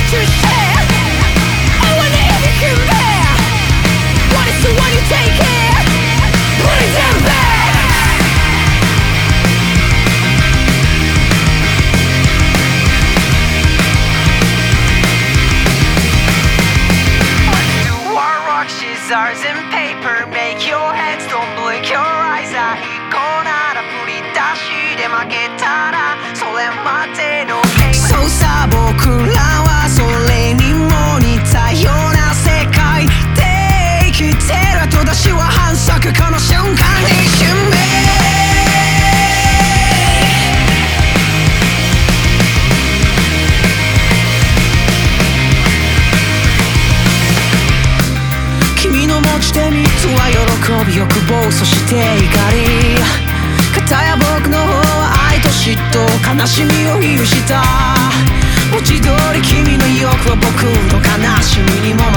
to say. I want everything back. What is the one you take care? Bring them back. Let's do our rock, scissors and paper. Make your heads, don't blink your eyes. あいこなら振り出しで負けたらそれまでのゲーム。そうさ僕らはそれにも似たような世界で生きてる。後出しは反則この瞬間に一瞬目。君の持ち手3つは喜び欲望そして怒り。片や僕の方は愛と嫉妬悲しみを有した。文字通り君の意欲は僕の悲しみにも